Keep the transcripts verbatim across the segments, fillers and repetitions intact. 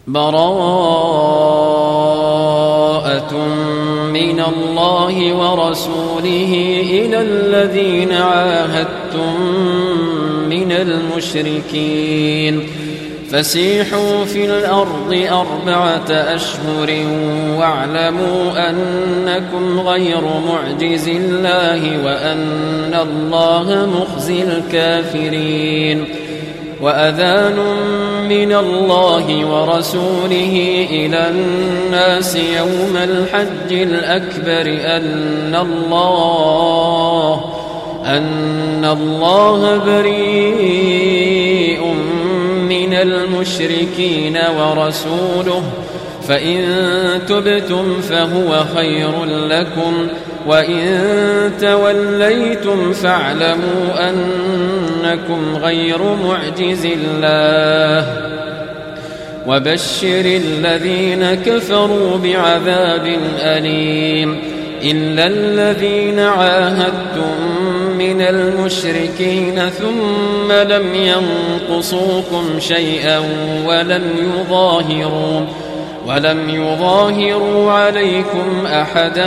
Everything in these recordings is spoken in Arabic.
براءة من الله ورسوله إلى الذين عاهدتم من المشركين فسيحوا في الأرض أربعة أشهر واعلموا أنكم غير معجز الله وأن الله مخزي الكافرين. وأذان من الله ورسوله إلى الناس يوم الحج الأكبر أن الله أن الله بريء من المشركين ورسوله فإن تبتم فهو خير لكم وإن توليتم فاعلموا أنكم غير معجز الله وبشر الذين كفروا بعذاب أليم. إلا الذين عاهدتم من المشركين ثم لم ينقصوكم شيئا ولم يظاهروا ولم يظاهروا عليكم أحدا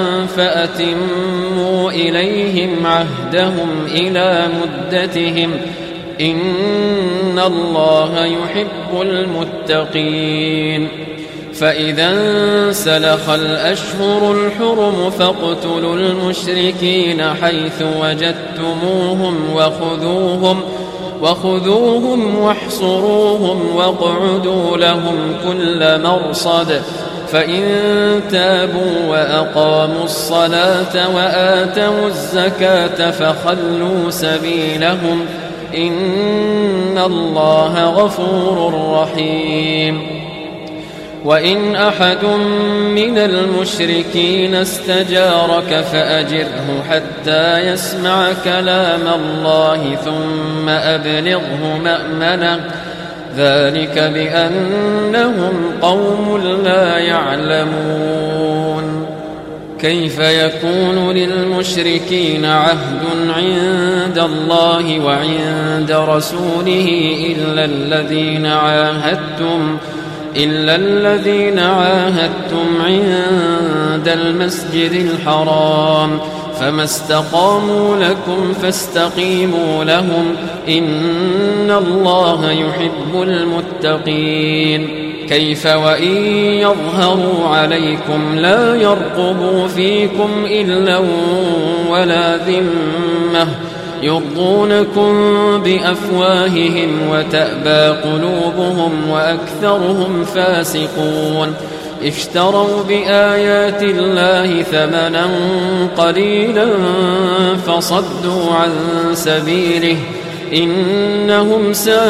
فأتموا إليهم عهدهم إلى مدتهم إن الله يحب المتقين. فإذا انسلخ الأشهر الحرم فاقتلوا المشركين حيث وجدتموهم وخذوهم وخذوهم واحصروهم واقعدوا لهم كل مرصد فإن تابوا وأقاموا الصلاة وآتوا الزكاة فخلوا سبيلهم إن الله غفور رحيم. وإن أحد من المشركين استجارك فأجره حتى يسمع كلام الله ثم أبلغه مأمنه ذلك بأنهم قوم لا يعلمون. كيف يكون للمشركين عهد عند الله وعند رسوله إلا الذين عاهدتم إلا الذين عاهدتم عند المسجد الحرام فما استقاموا لكم فاستقيموا لهم إن الله يحب المتقين. كيف وإن يظهروا عليكم لا يرقبوا فيكم إلا ولا ذمة يرضونكم بأفواههم وتأبى قلوبهم وأكثرهم فاسقون. اشتروا بآيات الله ثمنا قليلا فصدوا عن سبيله إنهم ساء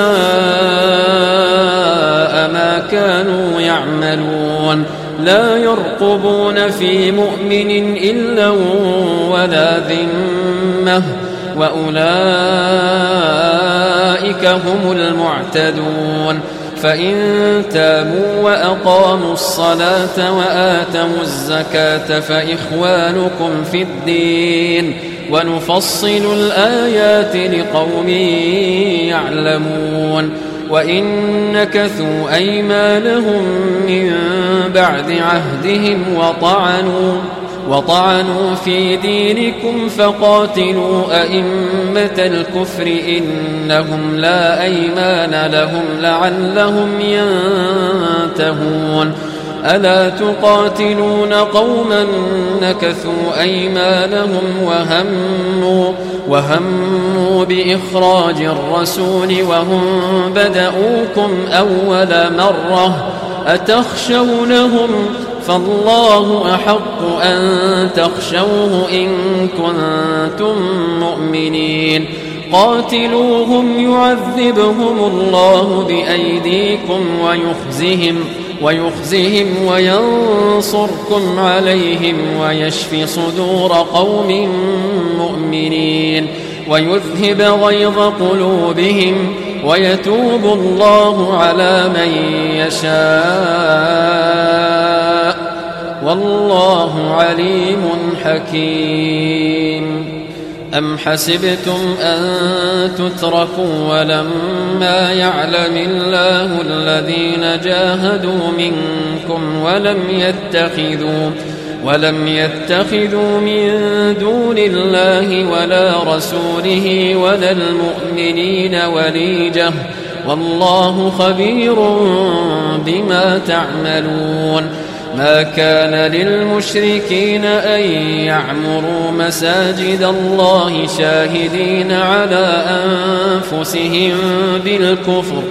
ما كانوا يعملون. لا يرقبون في مؤمن إلا ولا ذمة وأولئك هم المعتدون. فإن تابوا وأقاموا الصلاة وآتوا الزكاة فإخوانكم في الدين ونفصل الآيات لقوم يعلمون. وإن نكثوا أيمانهم من بعد عهدهم وطعنوا وطعنوا في دينكم فقاتلوا أئمة الكفر إنهم لا أيمان لهم لعلهم ينتهون. ألا تقاتلون قوما نكثوا أيمانهم وهموا وهموا بإخراج الرسول وهم بدؤوكم أول مرة أتخشونهم فالله أحق أن تخشوه إن كنتم مؤمنين. قاتلوهم يعذبهم الله بأيديكم ويخزهم ويخزهم وينصركم عليهم ويشفي صدور قوم مؤمنين ويذهب غيظ قلوبهم ويتوب الله على من يشاء والله عليم حكيم. أم حسبتم أن تتركوا ولما يعلم الله الذين جاهدوا منكم ولم يتخذوا ولم يتخذوا من دون الله ولا رسوله ولا المؤمنين وليجة والله خبير بما تعملون. ما كان للمشركين أن يعمروا مساجد الله شاهدين على أنفسهم بالكفر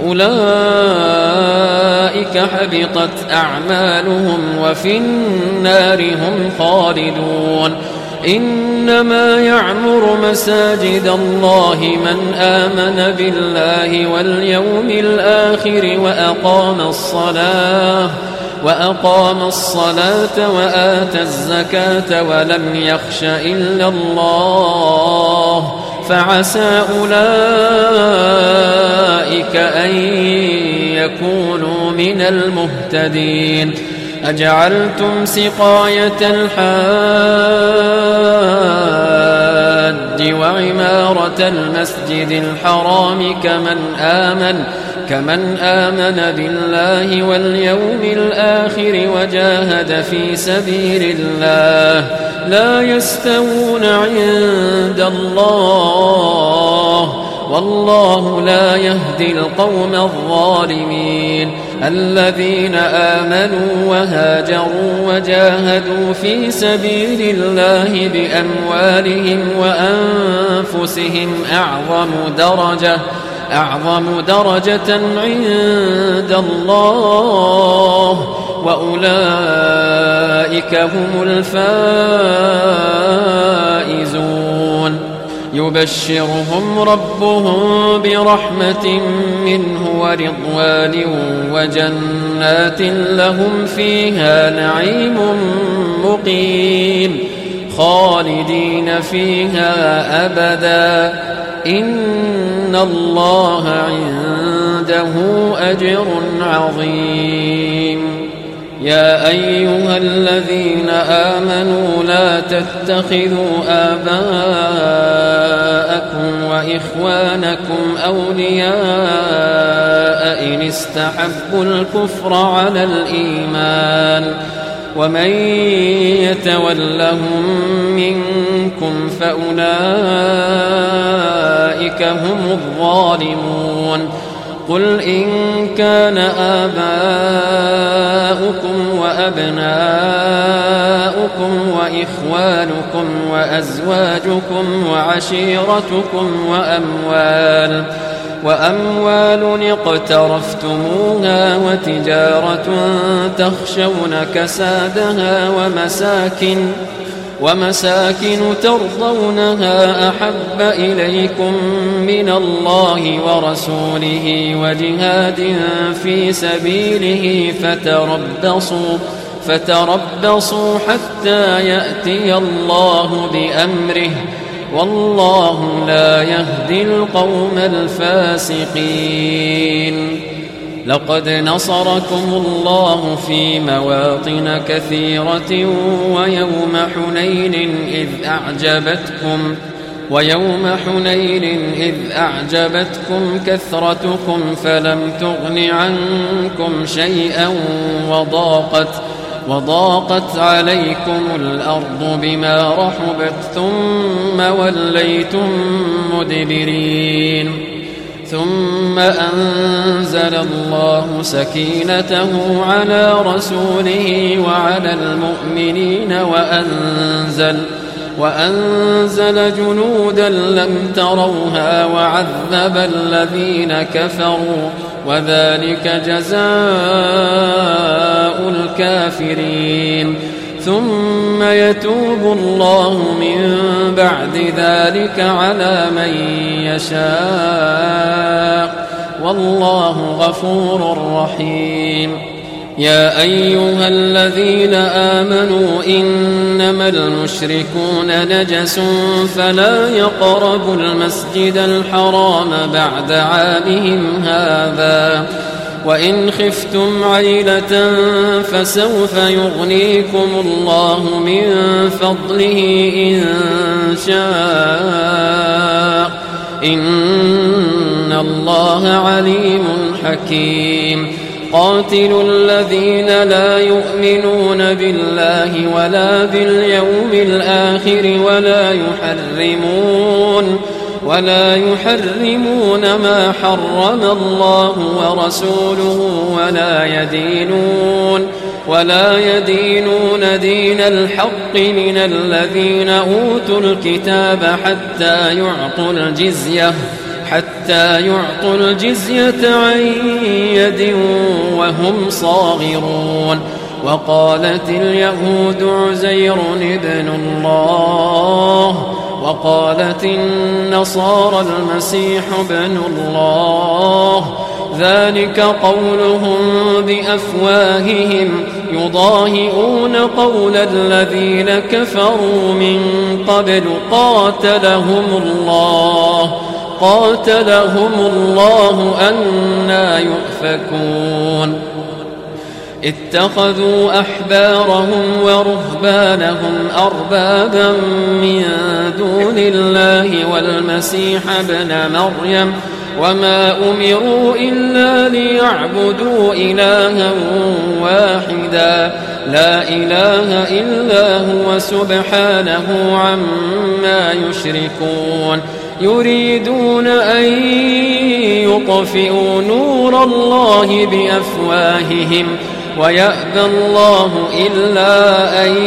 أولئك حبطت أعمالهم وفي النار هم خالدون. إنما يعمر مساجد الله من آمن بالله واليوم الآخر وأقام الصلاة وأقام الصلاة وآتى الزكاة ولم يخش إلا الله فعسى أولئك أن يكونوا من المهتدين. أجعلتم سقاية الحاج وعمارة المسجد الحرام كمن آمن كمن آمن بالله واليوم الآخر وجاهد في سبيل الله لا يستوون عند الله والله لا يهدي القوم الظالمين. الذين آمنوا وهاجروا وجاهدوا في سبيل الله بأموالهم وأنفسهم أعظم درجة أعظم درجة عند الله وأولئك هم الفائزون. يبشرهم ربهم برحمة منه ورضوان وجنات لهم فيها نعيم مقيم خالدين فيها أبدا إن الله عنده أجر عظيم. يا أيها الذين آمنوا لا تتخذوا آباءكم وإخوانكم أولياء إن استحبوا الكفر على الإيمان ومن يتولهم منكم فأولئك هم الظالمون. قل إن كان آباؤكم وأبناؤكم وإخوانكم وأزواجكم وعشيرتكم وأموال وأموال اقترفتموها وتجارة تخشون كسادها ومساكن ومساكن ترضونها أحب إليكم من الله ورسوله وجهاد في سبيله فتربصوا فتربصوا حتى يأتي الله بأمره والله لا يهدي القوم الفاسقين. لقد نصركم الله في مواطن كثيرة ويوم حنين إذ أعجبتكم ويوم حنين إذ أعجبتكم كثرتكم فلم تغن عنكم شيئا وضاقت وضاقت عليكم الأرض بما رحبت ثم وليتم مدبرين. ثم أنزل الله سكينته على رسوله وعلى المؤمنين وأنزل وأنزل جنودا لم تروها وعذب الذين كفروا وذلك جزاء الكافرين. ثم يتوب الله من بعد ذلك على من يشاء والله غفور رحيم. يا أيها الذين آمنوا إنما المشركون نجس فلا يقربوا المسجد الحرام بعد عامهم هذا وإن خفتم عيلة فسوف يغنيكم الله من فضله إن شاء إن الله عليم حكيم قاتلوا الذين لا يؤمنون بالله ولا باليوم الآخر ولا يحرمون ولا يحرمون ما حرم الله ورسوله ولا يدينون ولا يدينون دين الحق من الذين أوتوا الكتاب حتى يعطوا الجزية حتى يعطوا الجزية عن يد وهم صاغرون وقالت اليهود عزير ابن الله وقالت النصارى المسيح ابن الله ذلك قولهم بأفواههم يضاهئون قول الذين كفروا من قبل قاتلهم الله قاتلهم الله أنى يؤفكون اتخذوا أحبارهم ورهبانهم أربابا من دون الله والمسيح ابن مريم وما أمروا إلا ليعبدوا إلها واحدا لا إله إلا هو سبحانه عما يشركون يريدون أن يطفئوا نور الله بأفواههم ويأبى الله إلا أن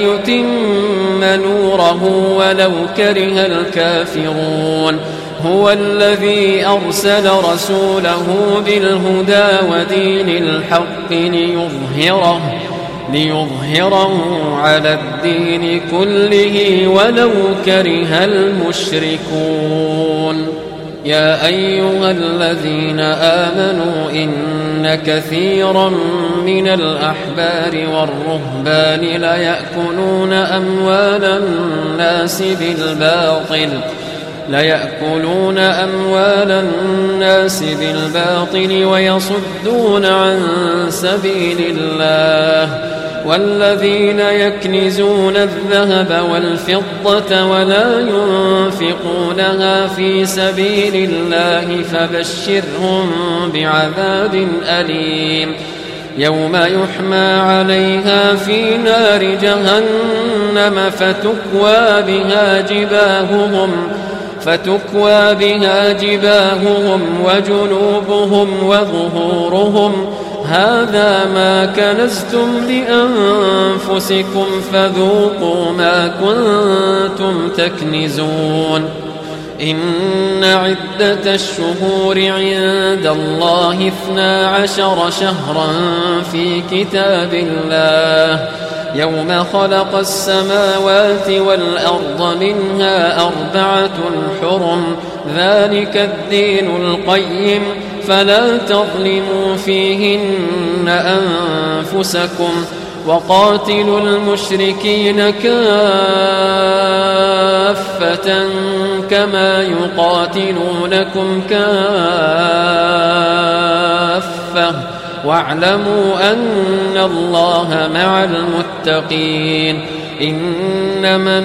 يتم نوره ولو كره الكافرون هو الذي أرسل رسوله بالهدى ودين الحق ليظهره ليظهره على الدين كله ولو كره المشركون يا أيها الذين آمنوا إن كثيرا من الأحبار والرهبان ليأكلون أموال الناس بالباطل ليأكلون أموال الناس بالباطل ويصدون عن سبيل الله والذين يكنزون الذهب والفضة ولا ينفقونها في سبيل الله فبشرهم بعذاب أليم يوم يحمى عليها في نار جهنم فتكوى بها جباههم فتكوى بها جباههم وجنوبهم وظهورهم هذا ما كنزتم لأنفسكم فذوقوا ما كنتم تكنزون إن عدة الشهور عند الله اثنا عشر شهرا في كتاب الله يوم خلق السماوات والأرض منها أربعة حرم ذلك الدين القيم فلا تظلموا فيهن أنفسكم وقاتلوا المشركين كافة كما يقاتلونكم كافة واعلموا أن الله مع المتقين إنما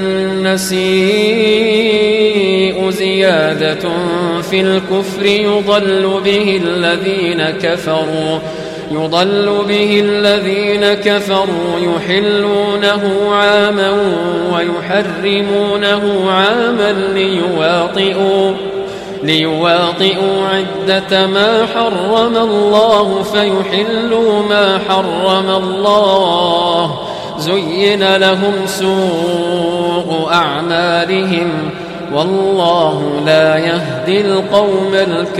النسيء زيادة في الكفر يضل به الذين كفروا يضل به الذين كفروا يحلونه عاما ويحرمونه عاما ليواطئوا ليواطئوا عدة ما حرم الله فيحلوا ما حرم الله زين لهم سوء أعمالهم والله لا يهدي القوم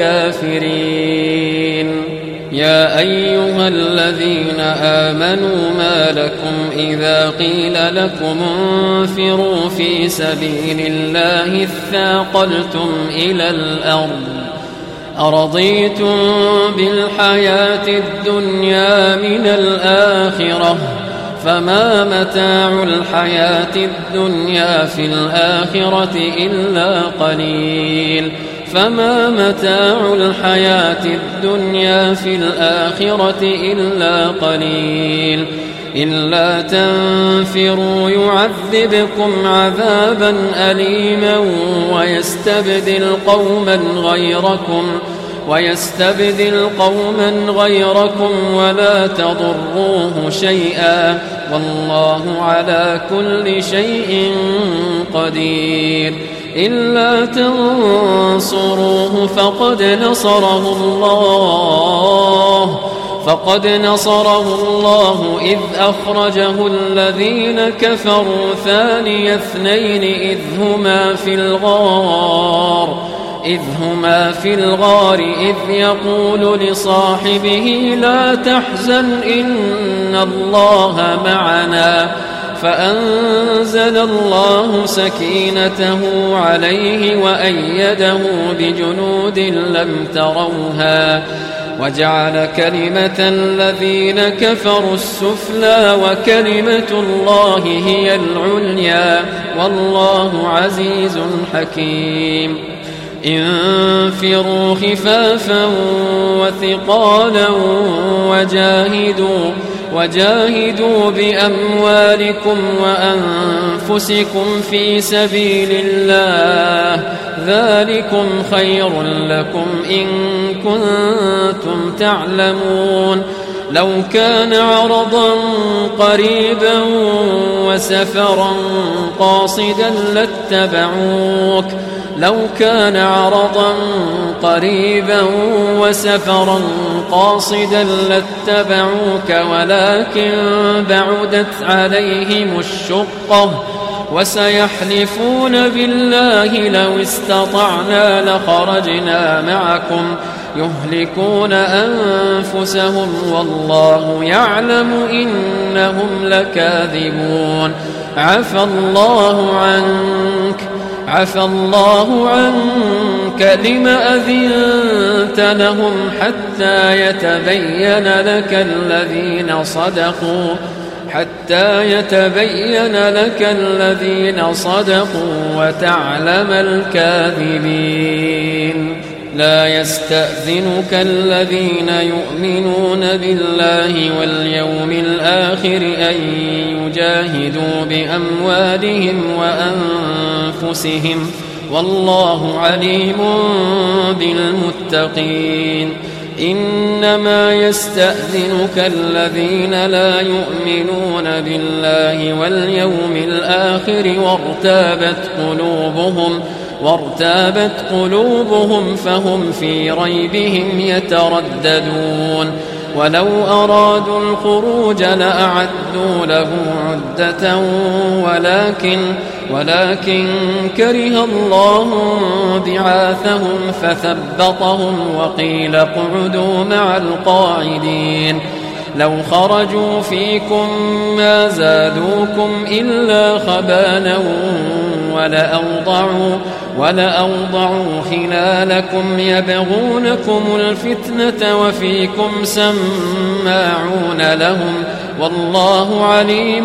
الكافرين يا أيها الذين آمنوا ما لكم إذا قيل لكم انفروا في سبيل الله اثاقلتم إلى الأرض أرضيتم بالحياة الدنيا من الآخرة فما متاع الحياة الدنيا في الآخرة إلا قليل فما متاع الحياة الدنيا في الآخرة إلا قليل إلا تنفروا يعذبكم عذابا أليما ويستبدل قوما غيركم ويستبدل قوما غيركم ولا تضروه شيئا والله على كل شيء قدير إلا تنصروه فقد نصره الله فقد نصره الله إذ أخرجه الذين كفروا ثاني اثنين إذ هما في الغار إذ هما في الغار إذ يقول لصاحبه لا تحزن إن الله معنا فأنزل الله سكينته عليه وأيده بجنود لم تروها وجعل كلمة الذين كفروا السفلى وكلمة الله هي العليا والله عزيز حكيم انفروا خفافا وثقالا وجاهدوا وجاهدوا بأموالكم وأنفسكم في سبيل الله ذلكم خير لكم إن كنتم تعلمون لو كان عرضا قريبا وسفرا قاصدا لاتبعوك لو كان عرضا قريبا وسفرا قاصدا لاتبعوك ولكن بعدت عليهم الشقة وسيحلفون بالله لو استطعنا لخرجنا معكم يهلكون أنفسهم والله يعلم إنهم لكاذبون عفى الله عنك عفى الله عنك لم أذنت لهم حتى يتبين لك الذين صدقوا حتى يتبين لك الذين صدقوا وتعلم الكاذبين لا يستأذنك الذين يؤمنون بالله واليوم الآخر أن يجاهدوا بأموالهم وأنفسهم والله عليم بالمتقين إنما يستأذنك الذين لا يؤمنون بالله واليوم الآخر وارتابت قلوبهم وارتابت قلوبهم فهم في ريبهم يترددون ولو أرادوا الخروج لأعدوا له عدة ولكن ولكن كره الله بعاثهم فثبطهم وقيل اقعدوا مع القاعدين لو خرجوا فيكم ما زادوكم إلا خبالا ولأوضعوا ولأوضعوا خلالكم يبغونكم الفتنة وفيكم سماعون لهم والله عليم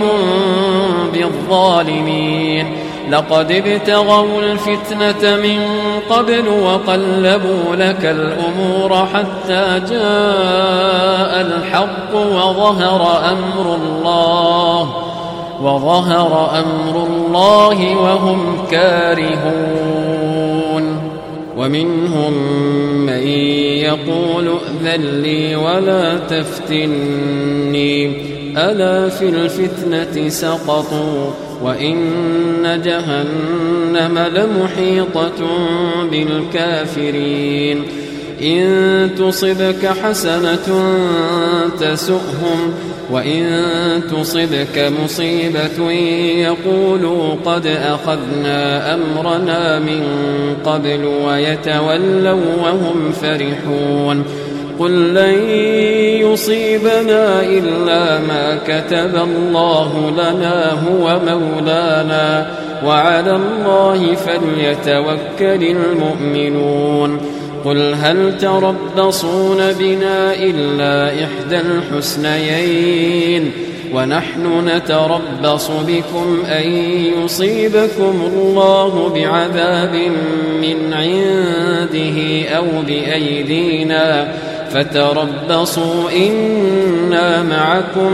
بالظالمين لقد ابتغوا الفتنة من قبل وقلبوا لك الأمور حتى جاء الحق وظهر أمر الله وظهر أمر الله وهم كارهون ومنهم من يقول ائذن لي ولا تفتني ألا في الفتنة سقطوا وإن جهنم لمحيطة بالكافرين إن تصبك حسنة تسؤهم وإن تصبك مصيبة يقولوا قد أخذنا أمرنا من قبل ويتولوا وهم فرحون قل لن يصيبنا إلا ما كتب الله لنا هو مولانا وعلى الله فليتوكل المؤمنون قل هل تربصون بنا إلا إحدى الحسنيين ونحن نتربص بكم أن يصيبكم الله بعذاب من عنده أو بأيدينا فتربصوا إنا معكم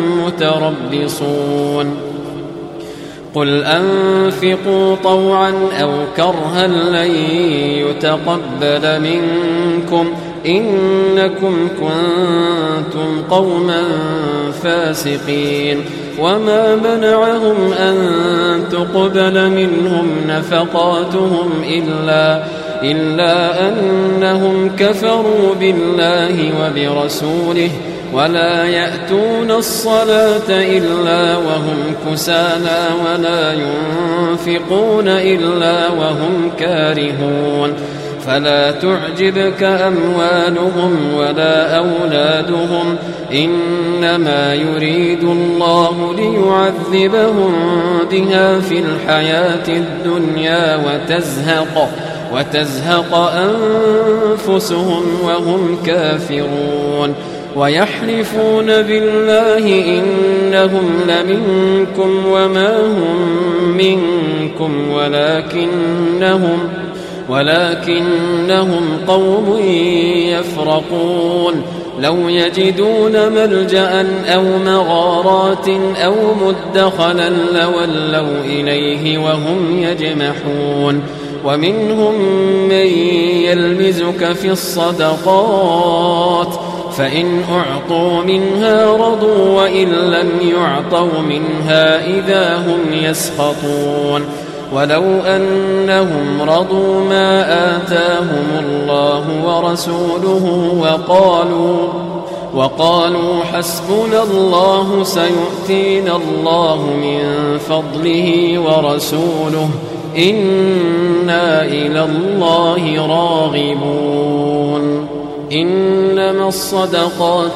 متربصون قل أنفقوا طوعا أو كرها لن يتقبل منكم إنكم كنتم قوما فاسقين وما منعهم أن تقبل منهم نفقاتهم إلا, إلا أنهم كفروا بالله وبرسوله ولا يأتون الصلاة إلا وهم كسالى ولا ينفقون إلا وهم كارهون فلا تعجبك أموالهم ولا أولادهم إنما يريد الله ليعذبهم بها في الحياة الدنيا وتزهق, وتزهق أنفسهم وهم كافرون ويحلفون بالله إنهم لمنكم وما هم منكم ولكنهم ولكنهم قوم يفرقون لو يجدون ملجأ أو مغارات أو مدخلا لولوا إليه وهم يجمحون ومنهم من يلمزك في الصدقات فإن أعطوا منها رضوا وإن لم يعطوا منها إذا هم يسخطون ولو أنهم رضوا ما آتاهم الله ورسوله وقالوا, وقالوا حسبنا الله سيؤتينا الله من فضله ورسوله إنا إلى الله راغبون إنما الصدقات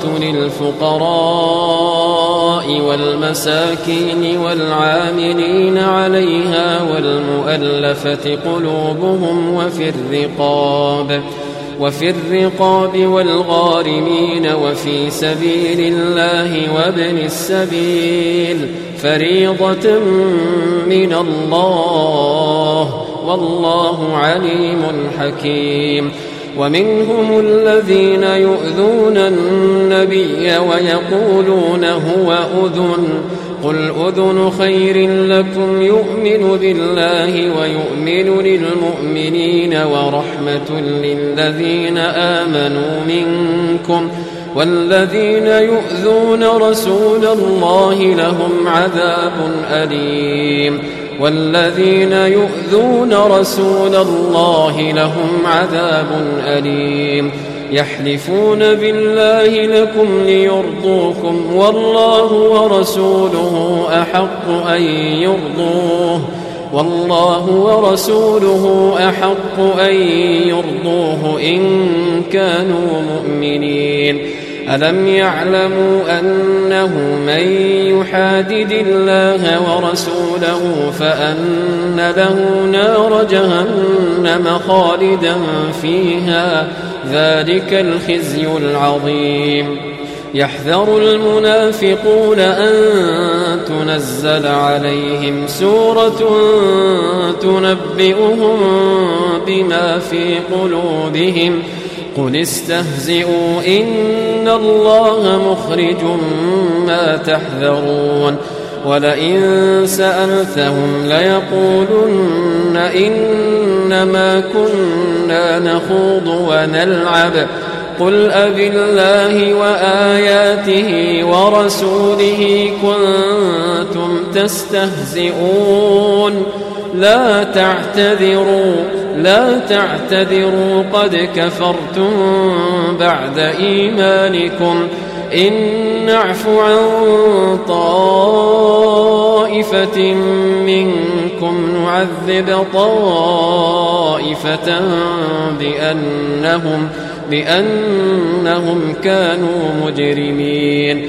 للفقراء والمساكين والعاملين عليها والمؤلفة قلوبهم وفي الرقاب وفي الرقاب والغارمين وفي سبيل الله وابن السبيل فريضة من الله والله عليم حكيم ومنهم الذين يؤذون النبي ويقولون هو أذن قل أذن خير لكم يؤمن بالله ويؤمن للمؤمنين ورحمة للذين آمنوا منكم والذين يؤذون رسول الله لهم عذاب أليم والذين يؤذون رسول الله لهم عذاب أليم يحلفون بالله لكم ليرضوكم والله ورسوله أحق أن يرضوه والله ورسوله أحق أن يرضوه إن كانوا مؤمنين ألم يعلموا أنه من يحادد الله ورسوله فأن له نار جهنم خالدا فيها ذلك الخزي العظيم يحذر المنافقون أن تنزل عليهم سورة تنبئهم بما في قلوبهم قل استهزئوا إن الله مخرج ما تحذرون ولئن سألتهم ليقولن إنما كنا نخوض ونلعب قل أبالله وآياته ورسوله كنتم تستهزئون لا تعتذروا لا تعتذروا قد كفرتم بعد إيمانكم إن نعف عن طائفة منكم نعذب طائفة بأنهم بأنهم كانوا مجرمين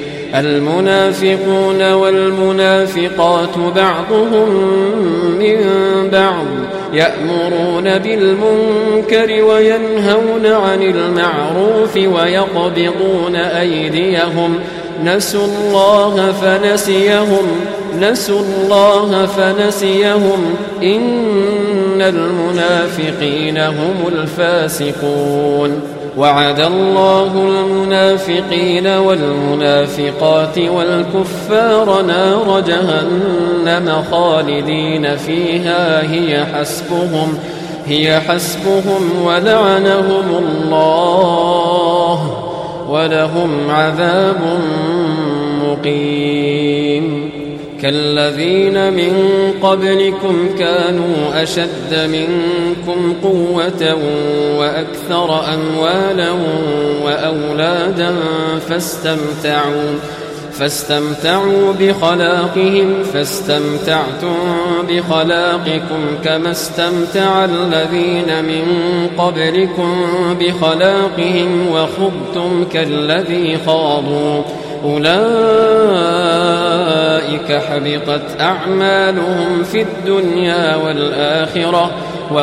المنافقون والمنافقات بعضهم من بعض يأمرون بالمنكر وينهون عن المعروف ويقبضون أيديهم نسوا الله فنسيهم نسوا الله فنسيهم إن المنافقين هم الفاسقون وعد الله المنافقين والمنافقات والكفار نار جهنم خالدين فيها هي حسبهم هي حسبهم ولعنهم الله ولهم عذاب مقيم كالذين من قبلكم كانوا أشد منكم قوة وأكثر أموالا وأولادا فاستمتعوا فاستمتعوا بخلاقهم فاستمتعتم بخلاقكم كما استمتع الذين من قبلكم بخلاقهم وخضتم كالذي خاضوا أولئك حبطت أعمالهم في الدنيا والآخرة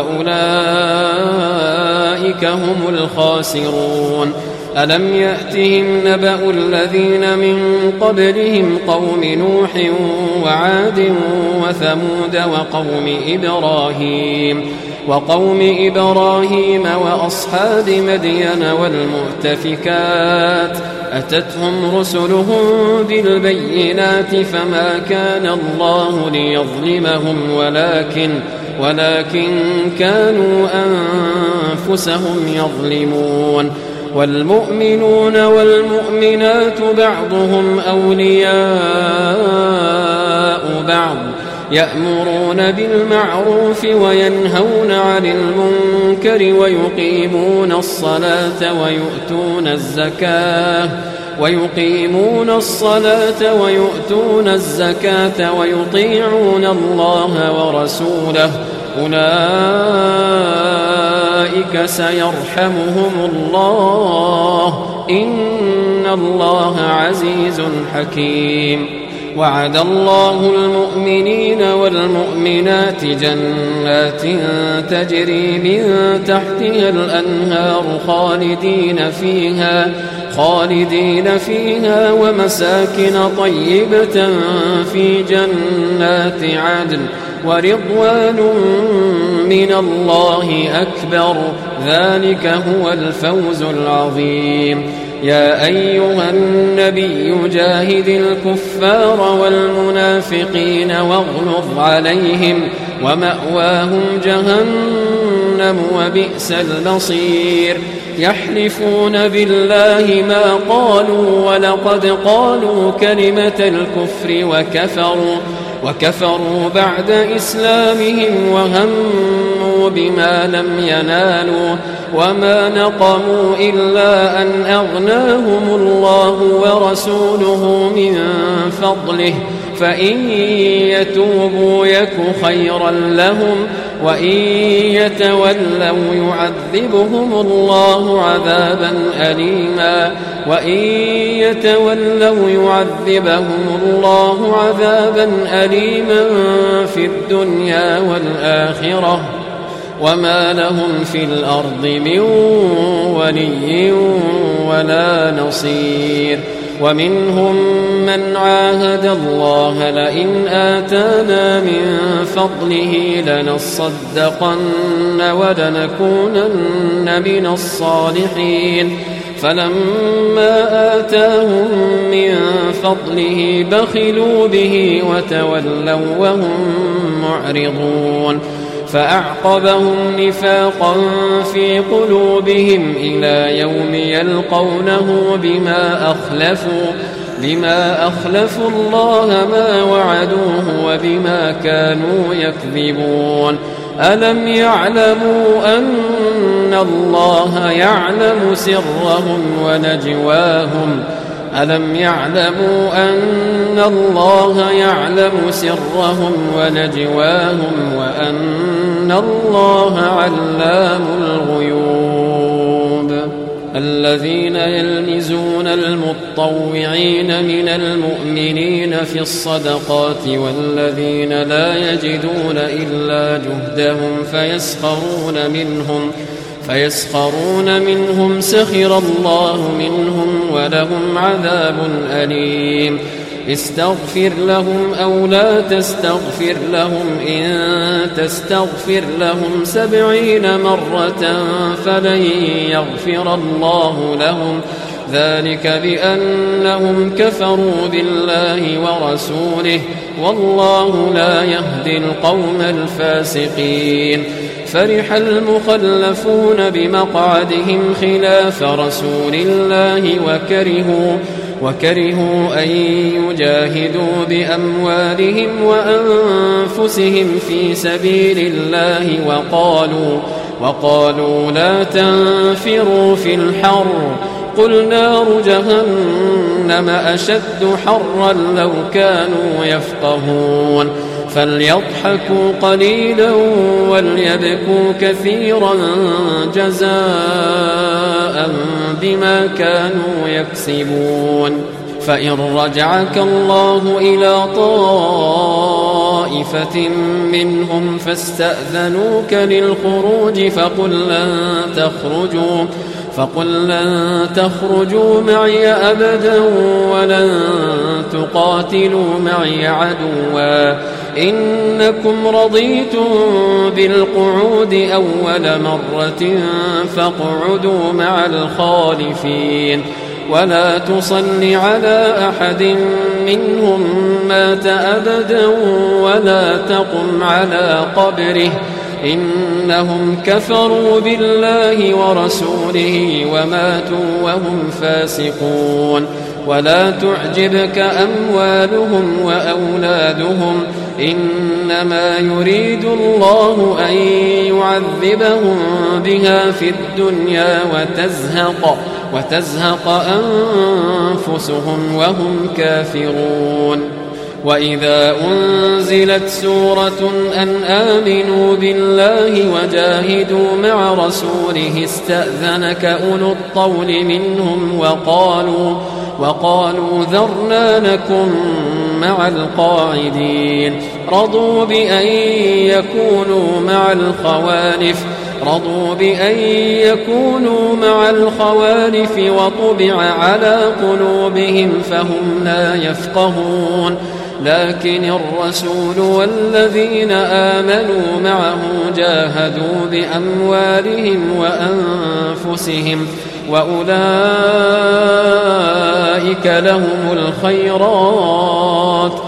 وأولئك هم الخاسرون ألم يأتهم نبأ الذين من قبلهم قوم نوح وعاد وثمود وقوم إبراهيم وقوم إبراهيم وأصحاب مدين والمؤتفكات أتتهم رسلهم بالبينات فما كان الله ليظلمهم ولكن ولكن كانوا أنفسهم يظلمون والمؤمنون والمؤمنات بعضهم أولياء بعض يأمرون بالمعروف وينهون عن المنكر ويقيمون الصلاة ويؤتون الزكاة ويقيمون الصلاة ويؤتون الزكاة ويطيعون الله ورسوله أولئك سيرحمهم الله إن الله عزيز حكيم وعد الله المؤمنين والمؤمنات جنات تجري من تحتها الأنهار خالدين فيها خالدين فيها ومساكن طيبة في جنات عدن ورضوان من الله أكبر ذلك هو الفوز العظيم يا أيها النبي جاهد الكفار والمنافقين واغلظ عليهم ومأواهم جهنم وبئس المصير يحلفون بالله ما قالوا ولقد قالوا كلمة الكفر وكفروا وكفروا بعد إسلامهم وهموا بما لم ينالوا وما نقموا إلا أن أغناهم الله ورسوله من فضله فإن يتوبوا يك خيرا لهم وإن يتولوا يعذبهم الله عذابا أليما وإن يتولوا يعذبهم الله عذابا أليما في الدنيا والآخرة وما لهم في الأرض من ولي ولا نصير ومنهم من عاهد الله لئن آتانا من فضله لنصدقن ولنكونن من الصالحين فلما آتاهم من فضله بخلوا به وتولوا وهم معرضون فأعقبهم نفاقا في قلوبهم إلى يوم يلقونه بما أخلفوا بما أخلفوا الله ما وعدوه وبما كانوا يكذبون ألم يعلموا أن الله يعلم سرهم ونجواهم ألم يعلموا أن الله يعلم سرهم ونجواهم وأن الله علام الغيوب الذين يلمزون المطوعين من المؤمنين في الصدقات والذين لا يجدون إلا جهدهم فيسخرون منهم فيسخرون منهم سخر الله منهم ولهم عذاب أليم استغفر لهم أو لا تستغفر لهم إن تستغفر لهم سبعين مرة فلن يغفر الله لهم ذلك بأنهم كفروا بالله ورسوله والله لا يهدي القوم الفاسقين فرح المخلفون بمقعدهم خلاف رسول الله وكرهوا وكرهوا أن يجاهدوا بأموالهم وأنفسهم في سبيل الله وقالوا وقالوا لا تنفروا في الحر قل نار جهنم أشد حرا لو كانوا يفقهون فليضحكوا قليلا وليبكوا كثيرا جزاء بما كانوا يكسبون فإن رجعك الله إلى طائفة منهم فاستأذنوك للخروج فقل لن تخرجوا فقل لن تخرجوا معي أبدا ولن تقاتلوا معي عدوا إنكم رضيتم بالقعود أول مرة فاقعدوا مع الخالفين ولا تصل على أحد منهم مات أبدا ولا تقم على قبره إنهم كفروا بالله ورسوله وماتوا وهم فاسقون ولا تعجبك أموالهم وأولادهم إنما يريد الله أن يعذبهم بها في الدنيا وتزهق وتزهق أنفسهم وهم كافرون وإذا أنزلت سورة أن آمنوا بالله وجاهدوا مع رسوله استأذنك أولو الطول منهم وقالوا وقالوا ذرنا نكن مع القاعدين رضوا بأن يكونوا مع الخوالف رضوا بأن يكونوا مع الخوالف وطبع على قلوبهم فهم لا يفقهون لكن الرسول والذين آمنوا معه جاهدوا بأموالهم وأنفسهم وأولئك لهم الخيرات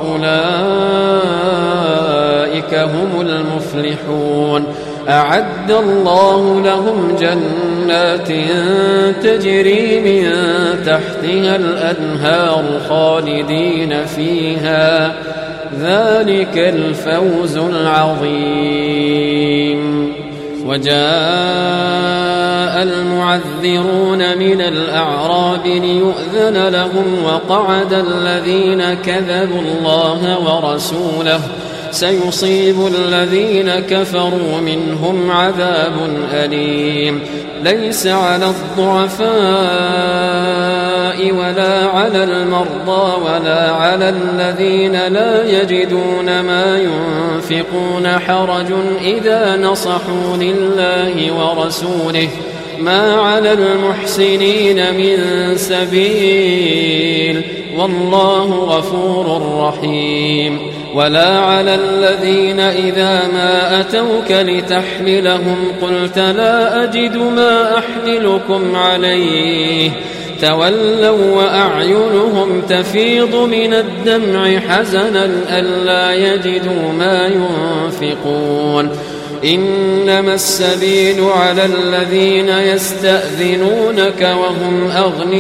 وأولئك هم المفلحون أعد الله لهم جنات تجري من تحتها الأنهار خالدين فيها ذلك الفوز العظيم وجاء المعذرون من الأعراب ليؤذن لهم وقعد الذين كذبوا الله ورسوله سيصيب الذين كفروا منهم عذاب أليم ليس على الضعفاء ولا على المرضى ولا على الذين لا يجدون ما ينفقون حرج إذا نصحوا لله ورسوله ما على المحسنين من سبيل والله غفور رحيم ولا على الذين إذا ما أتوك لتحملهم قلت لا أجد ما أحملكم عليه تولوا وأعينهم تفيض من الدمع حزنا ألا يجدوا ما ينفقون إنما السبيل على الذين يستأذنونك وهم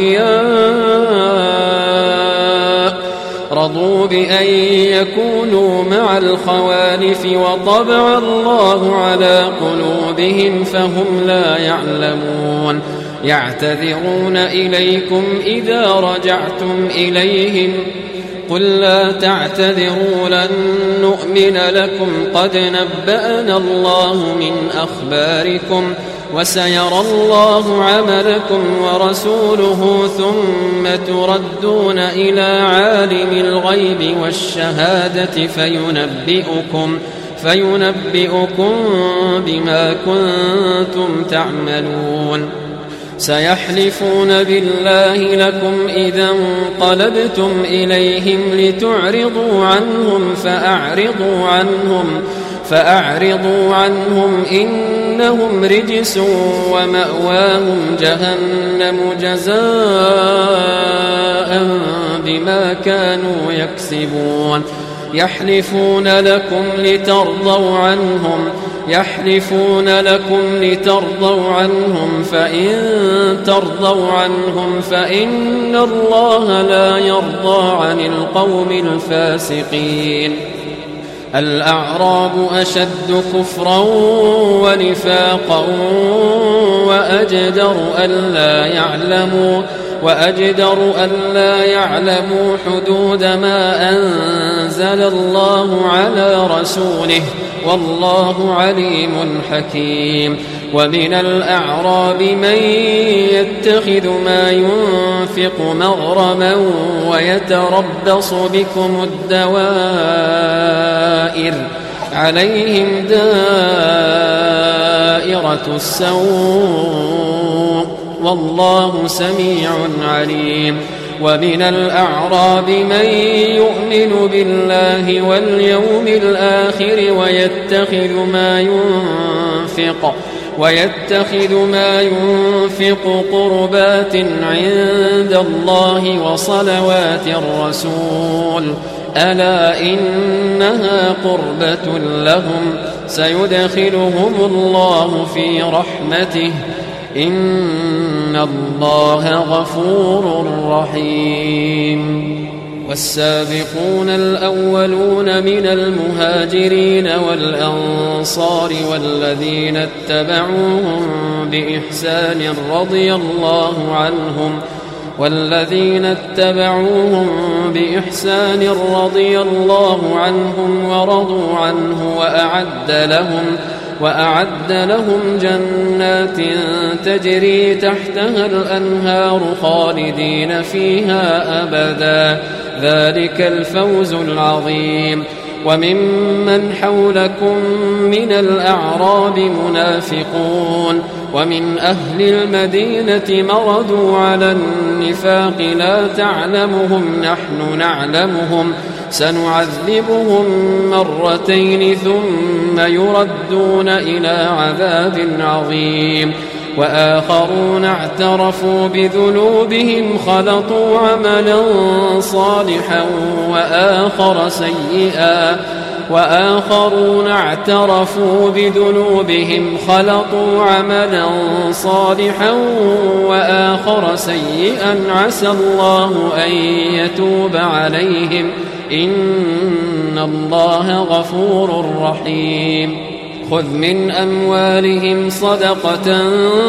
أغنياء رضوا بأن يكونوا مع الخوالف وطبع الله على قلوبهم فهم لا يعلمون يعتذرون إليكم إذا رجعتم إليهم قل لا تعتذروا لن نؤمن لكم قد نبأنا الله من أخباركم وسيرى الله عملكم ورسوله ثم تردون إلى عالم الغيب والشهادة فينبئكم فينبئكم بما كنتم تعملون سيحلفون بالله لكم إذا انقلبتم إليهم لتعرضوا عنهم فأعرضوا عنهم فأعرضوا عنهم إنهم رجس ومأواهم جهنم جزاء بما كانوا يكسبون يحلفون لكم لترضوا عنهم يحلفون لكم لترضوا عنهم فإن ترضوا عنهم فإن الله لا يرضى عن القوم الفاسقين الأعراب أشد كفرا ونفاقا وأجدر ألا يعلموا وأجدر ألا يعلموا حدود ما أنزل الله على رسوله والله عليم حكيم ومن الأعراب من يتخذ ما ينفق مغرما ويتربص بكم الدوائر عليهم دائرة السوء والله سميع عليم ومن الأعراب من يؤمن بالله واليوم الآخر ويتخذ ما ينفق ويتخذ ما ينفق قربات عند الله وصلوات الرسول ألا إنها قربة لهم سيدخلهم الله في رحمته إن الله غفور رحيم والسابقون الأولون من المهاجرين والأنصار والذين اتبعوهم بإحسان رضي الله عنهم والذين اتبعوهم بإحسان رضي الله عنهم ورضوا عنه وأعد لهم وأعد لهم جنات تجري تحتها الأنهار خالدين فيها أبدا ذلك الفوز العظيم وممن حولكم من الأعراب منافقون ومن أهل المدينة مردوا على النفاق لا تعلمهم نحن نعلمهم سنعذبهم مرتين ثم يردون إلى عذاب عظيم وآخرون اعترفوا بذنوبهم خلطوا عملا صالحا وآخر سيئا وآخرون اعترفوا بذنوبهم خلطوا عملا صالحا وآخر سيئا عسى الله أن يتوب عليهم إن الله غفور رحيم خذ من أموالهم صدقة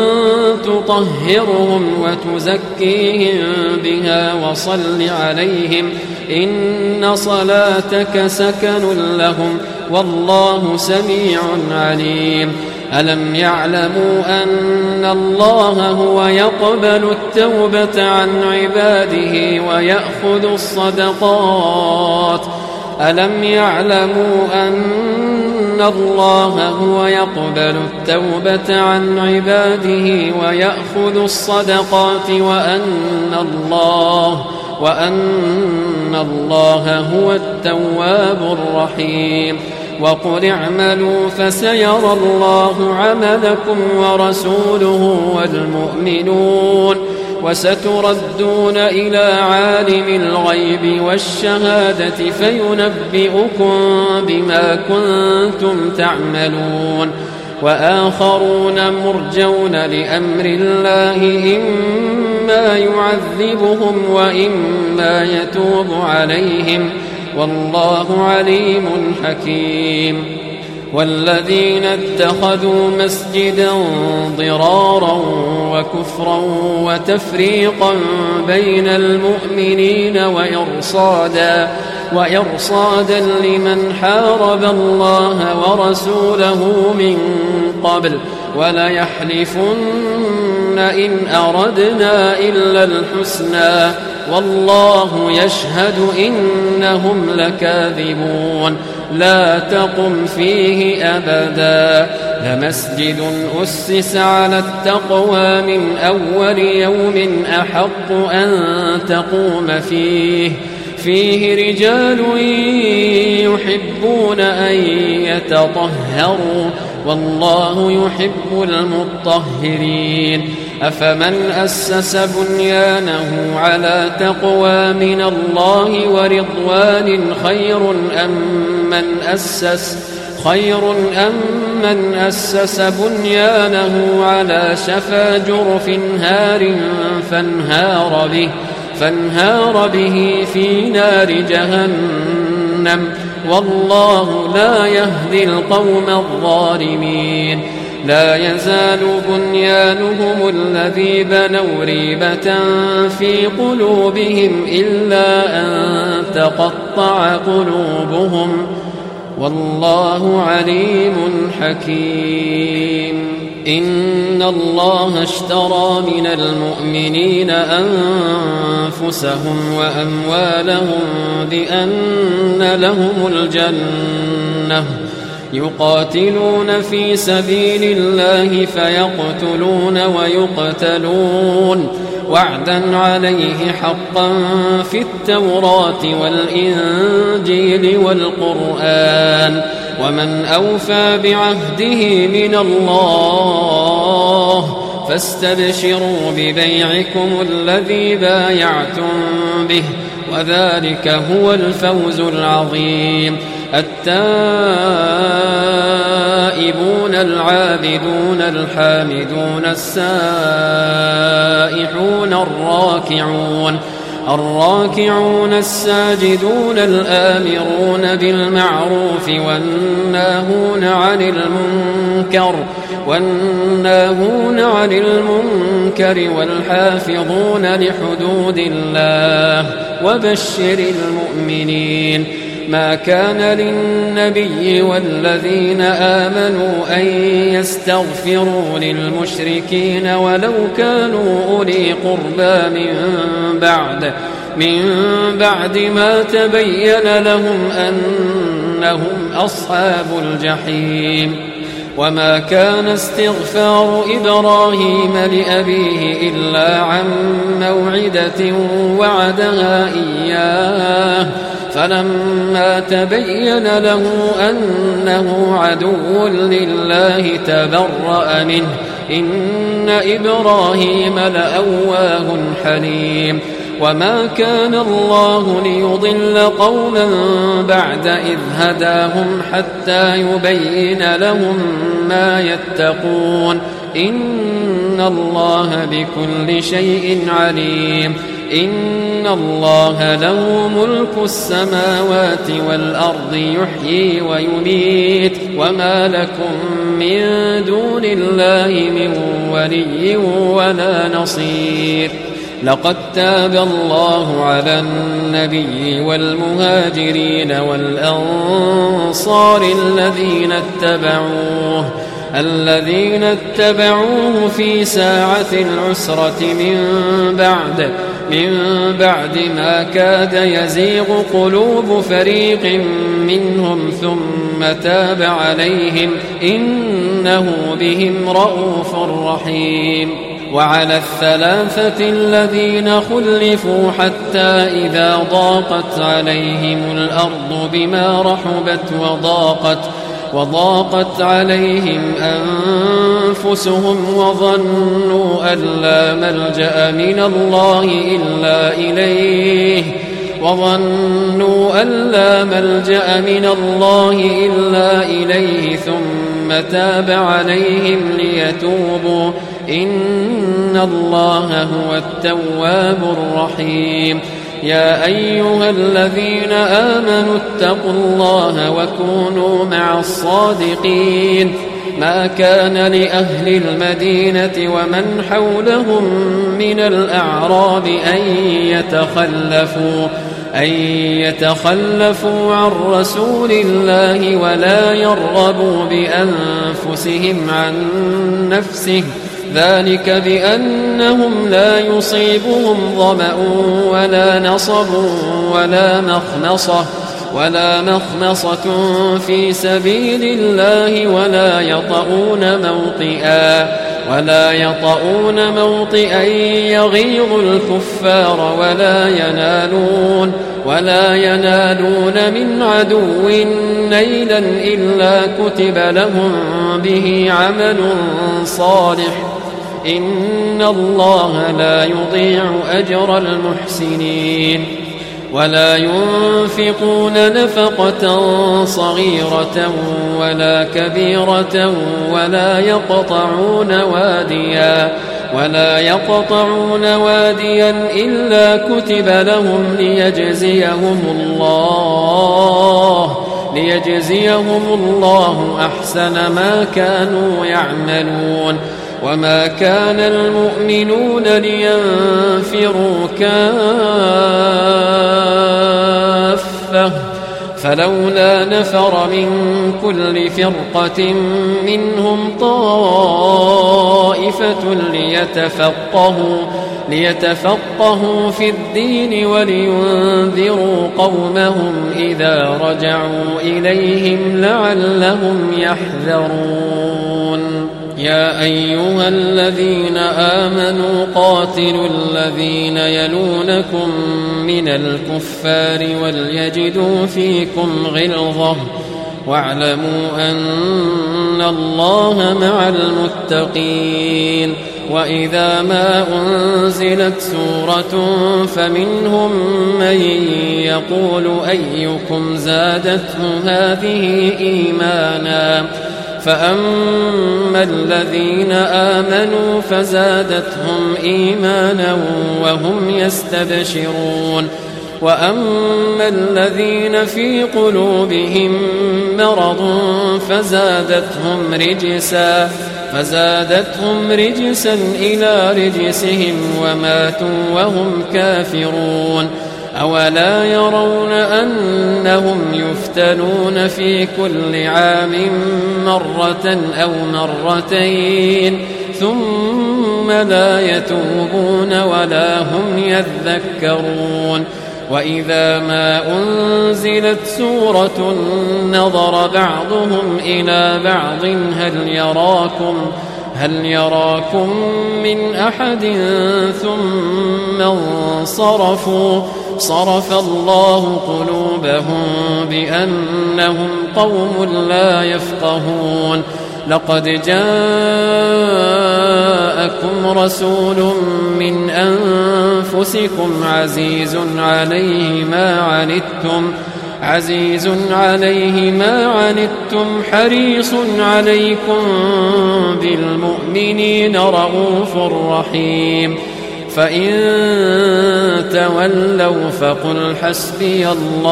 تطهرهم وتزكيهم بها وصل عليهم إن صلاتك سكن لهم والله سميع عليم ألم يعلموا أن الله هو يقبل التوبة عن عباده ويأخذ الصدقات ألم يعلموا أن الله هو يقبل التوبة عن عباده ويأخذ الصدقات وأن الله وأن الله هو التواب الرحيم وقل اعملوا فسيرى الله عملكم ورسوله والمؤمنون وستردون إلى عالم الغيب والشهادة فينبئكم بما كنتم تعملون وآخرون مرجون لأمر الله إما يعذبهم وإما يتوب عليهم والله عليم حكيم والذين اتخذوا مسجدا ضرارا وكفرا وتفريقا بين المؤمنين وإرصادا وإرصادا لمن حارب الله ورسوله من قبل وليحلفن إن أردنا إلا الحسنى والله يشهد إنهم لكاذبون لا تقم فيه أبدا لمسجد أسس على التقوى من أول يوم أحق أن تقوم فيه فيه رجال يحبون أن يتطهروا والله يحب المطهرين أفمن أسس بنيانه على تقوى من الله ورضوان خير أم من أسس خير أم من أسس بنيانه على شفا جرف هار فانهار به فانهار به في نار جهنم والله لا يهدي القوم الظالمين لا يزال بنيانهم الذي بنوا ريبة في قلوبهم إلا أن تقطع قلوبهم والله عليم حكيم إن الله اشترى من المؤمنين أنفسهم وأموالهم بأن لهم الجنة يقاتلون في سبيل الله فيقتلون ويقتلون وعدا عليه حقا في التوراة والإنجيل والقرآن ومن أوفى بعهده من الله فاستبشروا ببيعكم الذي بايعتم به وذلك هو الفوز العظيم التائبون العابدون الحامدون السائحون الراكعون الراكعون الساجدون الآمرون بالمعروف والناهون عن المنكر والناهون عن المنكر والحافظون لحدود الله وبشر المؤمنين ما كان للنبي والذين آمنوا أن يستغفروا للمشركين ولو كانوا أولي قربى من بعد من بعد ما تبين لهم أنهم أصحاب الجحيم وما كان استغفار إبراهيم لأبيه إلا عن موعدة وعدها إياه فلما تبين له أنه عدو لله تبرأ منه إن إبراهيم لأواه حليم وما كان الله ليضل قوما بعد إذ هداهم حتى يبين لهم ما يتقون إن الله بكل شيء عليم إن الله له ملك السماوات والأرض يحيي ويميت وما لكم من دون الله من ولي ولا نصير لقد تاب الله على النبي والمهاجرين والأنصار الذين اتبعوه الذين اتبعوه في ساعة العسرة من بعد من بعد ما كاد يزيغ قلوب فريق منهم ثم تاب عليهم إنه بهم رءوف رحيم وعلى الثلاثة الذين خلفوا حتى إذا ضاقت عليهم الأرض بما رحبت وضاقت وضاقت عليهم أنفسهم وظنوا أن لا ملجأ من الله إلا إليه وظنوا أن لا ملجأ من الله إلا إليه ثم تاب عليهم ليتوبوا إن الله هو التواب الرحيم يا أيها الذين آمنوا اتقوا الله وكونوا مع الصادقين ما كان لأهل المدينة ومن حولهم من الأعراب أن يتخلفوا أن يتخلفوا عن رسول الله ولا يرغبوا بأنفسهم عن نفسه، ذلك بأنهم لا يصيبهم ظمأ ولا نصب ولا مخمصة ولا مخمصة في سبيل الله ولا يطؤون موطئا ولا يطؤون موطئا يغيظ الكفار ولا ينالون ولا ينالون من عدو نيلا إلا كتب لهم به عمل صالح، إن الله لا يضيع أجر المحسنين. ولا ينفقون نفقة صغيرة ولا كبيرة ولا يقطعون واديا ولا يقطعون واديا إلا كتب لهم ليجزيهم الله ليجزيهم الله أحسن ما كانوا يعملون. وما كان المؤمنون لينفروا كافة فلولا نفر من كل فرقة منهم طائفة ليتفقهوا ليتفقهوا في الدين ولينذروا قومهم إذا رجعوا إليهم لعلهم يحذرون. يا أيها الذين آمنوا قاتلوا الذين يلونكم من الكفار وليجدوا فيكم غلظة واعلموا أن الله مع المتقين. وإذا ما أنزلت سورة فمنهم من يقول أيكم زادته هذه إيمانا فأما الذين آمنوا فزادتهم إيمانا وهم يستبشرون وأما الذين في قلوبهم مرض فزادتهم رجسا فزادتهم رجسا إلى رجسهم وماتوا وهم كافرون. أولا يرون أنهم يفتنون في كل عام مرة أو مرتين ثم لا يتوبون ولا هم يذكرون. وإذا ما أنزلت سورة نظر بعضهم إلى بعض هل يراكم هل يراكم من أحد ثم انصرفوا صرف الله قلوبهم بأنهم قوم لا يفقهون. لقد جاءكم رسول من أنفسكم عزيز عليه ما عنتم عزيز عليه ما عنتم حريص عليكم بالمؤمنين رؤوف رحيم. فإن تولوا فقل حسبي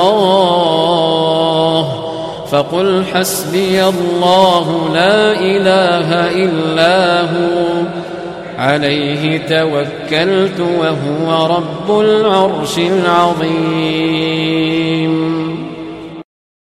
الله فقل حسبي الله لا إله إلا هو عليه توكلت وهو رب العرش العظيم.